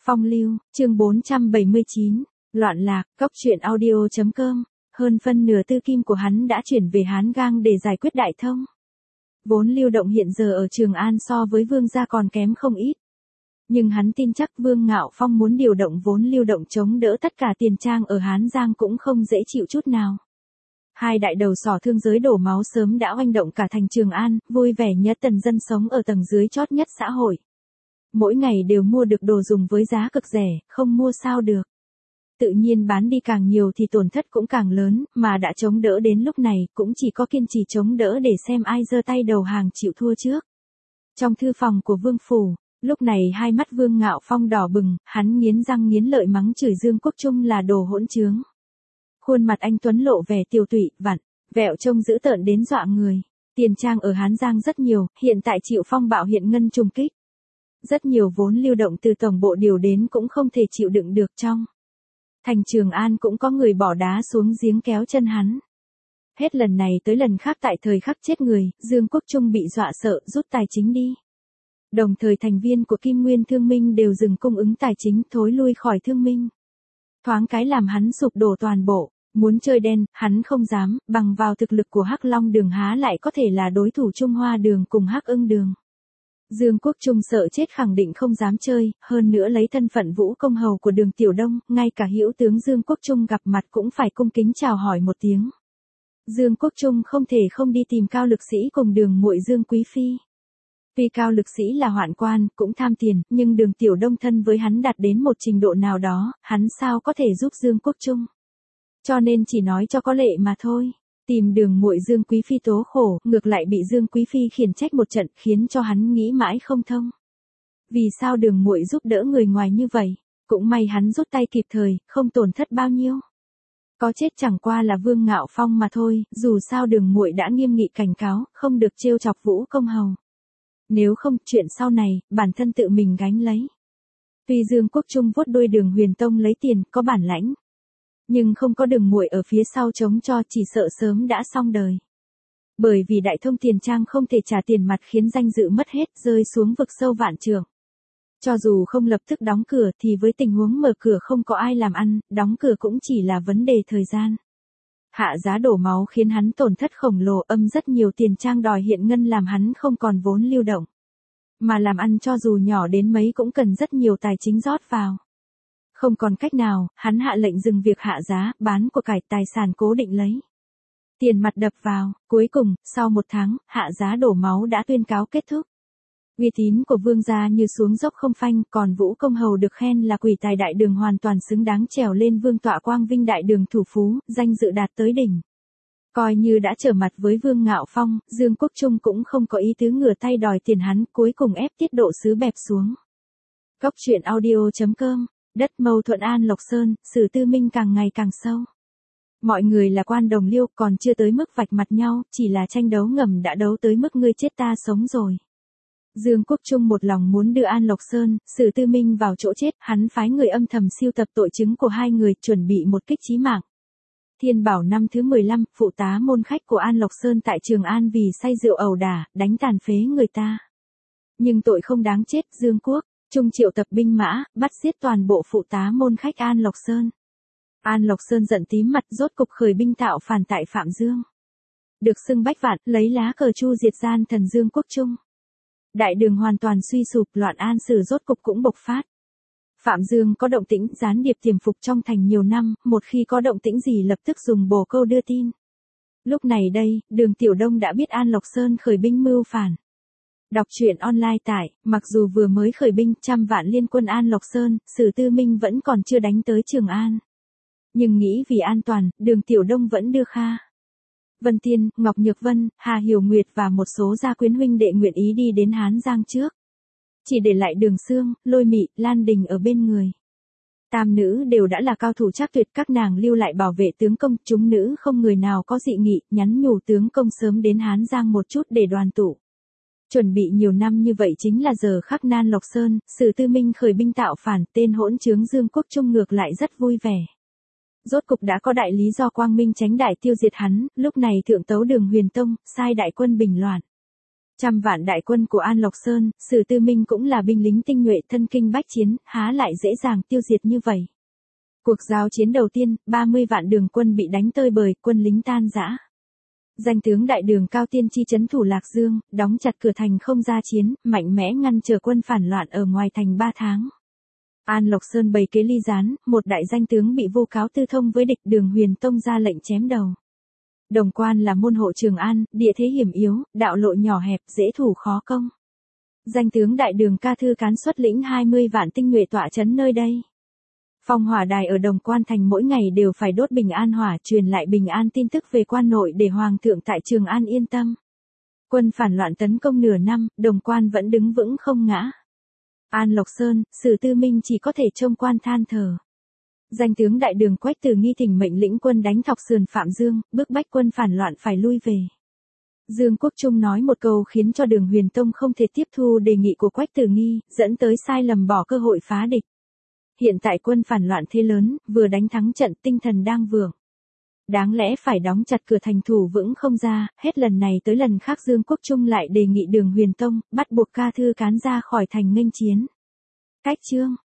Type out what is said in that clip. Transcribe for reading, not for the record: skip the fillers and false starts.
Phong lưu, chương 479, loạn lạc, cóc truyện audio.com, hơn phân nửa tư kim của hắn đã chuyển về Hán Gang để giải quyết đại thông. Vốn Lưu Động hiện giờ ở Trường An so với Vương gia còn kém không ít. Nhưng hắn tin chắc Vương Ngạo Phong muốn điều động vốn Lưu Động chống đỡ tất cả tiền trang ở Hán Giang cũng không dễ chịu chút nào. Hai đại đầu sỏ thương giới đổ máu sớm đã oanh động cả thành Trường An, vui vẻ nhất tần dân sống ở tầng dưới chót nhất xã hội. Mỗi ngày đều mua được đồ dùng với giá cực rẻ, không mua sao được. Tự nhiên bán đi càng nhiều thì tổn thất cũng càng lớn, mà đã chống đỡ đến lúc này cũng chỉ có kiên trì chống đỡ để xem ai giơ tay đầu hàng chịu thua trước. Trong thư phòng của Vương Phủ, lúc này hai mắt Vương Ngạo Phong đỏ bừng, hắn nghiến răng nghiến lợi mắng chửi Dương Quốc Trung là đồ hỗn trướng. Khuôn mặt anh Tuấn lộ vẻ tiều tụy, vặn, vẹo trông dữ tợn đến dọa người. Tiền trang ở Hán Giang rất nhiều, hiện tại chịu phong bạo hiện ngân trùng kích. Rất nhiều vốn lưu động từ tổng bộ điều đến cũng không thể chịu đựng được trong. Thành Trường An cũng có người bỏ đá xuống giếng kéo chân hắn. Hết lần này tới lần khác tại thời khắc chết người, Dương Quốc Trung bị dọa sợ rút tài chính đi. Đồng thời thành viên của Kim Nguyên Thương Minh đều dừng cung ứng tài chính thối lui khỏi Thương Minh. Thoáng cái làm hắn sụp đổ toàn bộ, muốn chơi đen, hắn không dám, bằng vào thực lực của Hắc Long Đường há lại có thể là đối thủ Trung Hoa Đường cùng Hắc Ưng Đường. Dương Quốc Trung sợ chết khẳng định không dám chơi, hơn nữa lấy thân phận vũ công hầu của Đường Tiểu Đông, ngay cả hữu tướng Dương Quốc Trung gặp mặt cũng phải cung kính chào hỏi một tiếng. Dương Quốc Trung không thể không đi tìm Cao Lực Sĩ cùng Đường muội Dương Quý Phi. Tuy Cao Lực Sĩ là hoạn quan, cũng tham tiền, nhưng Đường Tiểu Đông thân với hắn đạt đến một trình độ nào đó, hắn sao có thể giúp Dương Quốc Trung. Cho nên chỉ nói cho có lệ mà thôi. Tìm Đường muội Dương Quý Phi tố khổ, ngược lại bị Dương Quý Phi khiển trách một trận, khiến cho hắn nghĩ mãi không thông. Vì sao Đường muội giúp đỡ người ngoài như vậy? Cũng may hắn rút tay kịp thời, không tổn thất bao nhiêu. Có chết chẳng qua là Vương Ngạo Phong mà thôi, dù sao Đường muội đã nghiêm nghị cảnh cáo, không được trêu chọc vũ công hầu. Nếu không, chuyện sau này, bản thân tự mình gánh lấy. Tuy Dương Quốc Trung vuốt đuôi Đường Huyền Tông lấy tiền, có bản lãnh. Nhưng không có Đường muội ở phía sau chống cho, chỉ sợ sớm đã xong đời. Bởi vì đại thông tiền trang không thể trả tiền mặt khiến danh dự mất hết, rơi xuống vực sâu vạn trượng. Cho dù không lập tức đóng cửa thì với tình huống mở cửa không có ai làm ăn, đóng cửa cũng chỉ là vấn đề thời gian. Hạ giá đổ máu khiến hắn tổn thất khổng lồ, âm rất nhiều tiền trang đòi hiện ngân làm hắn không còn vốn lưu động. Mà làm ăn cho dù nhỏ đến mấy cũng cần rất nhiều tài chính rót vào. Không còn cách nào, hắn hạ lệnh dừng việc hạ giá, bán của cải tài sản cố định lấy. Tiền mặt đập vào, cuối cùng, sau một tháng, hạ giá đổ máu đã tuyên cáo kết thúc. Uy tín của Vương gia như xuống dốc không phanh, còn Vũ Công Hầu được khen là quỷ tài đại đường hoàn toàn xứng đáng trèo lên vương tọa quang vinh đại đường thủ phú, danh dự đạt tới đỉnh. Coi như đã trở mặt với Vương Ngạo Phong, Dương Quốc Trung cũng không có ý tứ ngửa tay đòi tiền hắn, cuối cùng ép tiết độ sứ bẹp xuống. Cóc truyện audio.com, đất mâu thuẫn An Lộc Sơn, Sử Tư Minh càng ngày càng sâu. Mọi người là quan đồng liêu, còn chưa tới mức vạch mặt nhau, chỉ là tranh đấu ngầm đã đấu tới mức ngươi chết ta sống rồi. Dương Quốc Trung một lòng muốn đưa An Lộc Sơn, Sử Tư Minh vào chỗ chết, hắn phái người âm thầm siêu tập tội chứng của hai người, chuẩn bị một kích chí mạng. Thiên Bảo năm thứ 15, phụ tá môn khách của An Lộc Sơn tại Trường An vì say rượu ẩu đả, đánh tàn phế người ta. Nhưng tội không đáng chết, Dương Quốc Trung triệu tập binh mã, bắt giết toàn bộ phụ tá môn khách An Lộc Sơn. An Lộc Sơn giận tím mặt, rốt cục khởi binh tạo phản tại Phạm Dương. Được xưng bách vạn, lấy lá cờ chu diệt gian thần Dương Quốc Trung. Đại đường hoàn toàn suy sụp, loạn an sử rốt cục cũng bộc phát. Phạm Dương có động tĩnh, gián điệp tiềm phục trong thành nhiều năm, một khi có động tĩnh gì lập tức dùng bồ câu đưa tin. Lúc này đây, Đường Tiểu Đông đã biết An Lộc Sơn khởi binh mưu phản. Đọc truyện online tại, mặc dù vừa mới khởi binh, 100 vạn liên quân An Lộc Sơn, Sử Tư Minh vẫn còn chưa đánh tới Trường An. Nhưng nghĩ vì an toàn, Đường Tiểu Đông vẫn đưa Kha Vân Tiên, Ngọc Nhược Vân, Hà Hiểu Nguyệt và một số gia quyến huynh đệ nguyện ý đi đến Hán Giang trước. Chỉ để lại Đường Xương, Lôi Mị, Lan Đình ở bên người. Tam nữ đều đã là cao thủ chắc tuyệt, các nàng lưu lại bảo vệ tướng công, chúng nữ không người nào có dị nghị, nhắn nhủ tướng công sớm đến Hán Giang một chút để đoàn tụ. Chuẩn bị nhiều năm như vậy chính là giờ khắc Nan Lộc Sơn, Sử Tư Minh khởi binh tạo phản, tên hỗn trướng Dương Quốc Trung ngược lại rất vui vẻ. Rốt cục đã có đại lý do quang minh tránh đại tiêu diệt hắn, lúc này thượng tấu Đường Huyền Tông, sai đại quân bình loạn. Trăm vạn đại quân của An Lộc Sơn, Sử Tư Minh cũng là binh lính tinh nhuệ thân kinh bách chiến, há lại dễ dàng tiêu diệt như vậy. Cuộc giao chiến đầu tiên, 30 vạn đường quân bị đánh tơi bời, quân lính tan rã. Danh tướng đại đường Cao Tiên Chi trấn thủ Lạc Dương, đóng chặt cửa thành không ra chiến, mạnh mẽ ngăn trở quân phản loạn ở ngoài thành 3 tháng. An Lộc Sơn bày kế ly gián, một đại danh tướng bị vô cáo tư thông với địch, Đường Huyền Tông ra lệnh chém đầu. Đồng Quan là môn hộ Trường An, địa thế hiểm yếu, đạo lộ nhỏ hẹp, dễ thủ khó công. Danh tướng đại đường Ca Thư Cán xuất lĩnh 20 vạn tinh nhuệ tọa trấn nơi đây. Phong hỏa đài ở Đồng Quan thành mỗi ngày đều phải đốt bình an hỏa, truyền lại bình an tin tức về quan nội để hoàng thượng tại Trường An yên tâm. Quân phản loạn tấn công nửa năm, Đồng Quan vẫn đứng vững không ngã. An Lộc Sơn, Sử Tư Minh chỉ có thể trông quan than thở. Danh tướng đại đường Quách Tử Nghi thỉnh mệnh lĩnh quân đánh thọc sườn Phạm Dương, bức bách quân phản loạn phải lui về. Dương Quốc Trung nói một câu khiến cho Đường Huyền Tông không thể tiếp thu đề nghị của Quách Tử Nghi, dẫn tới sai lầm bỏ cơ hội phá địch. Hiện tại quân phản loạn thế lớn, vừa đánh thắng trận tinh thần đang vượng. Đáng lẽ phải đóng chặt cửa thành thủ vững không ra, hết lần này tới lần khác Dương Quốc Trung lại đề nghị Đường Huyền Tông, bắt buộc Ca Thư Cán ra khỏi thành nghênh chiến. Cách chương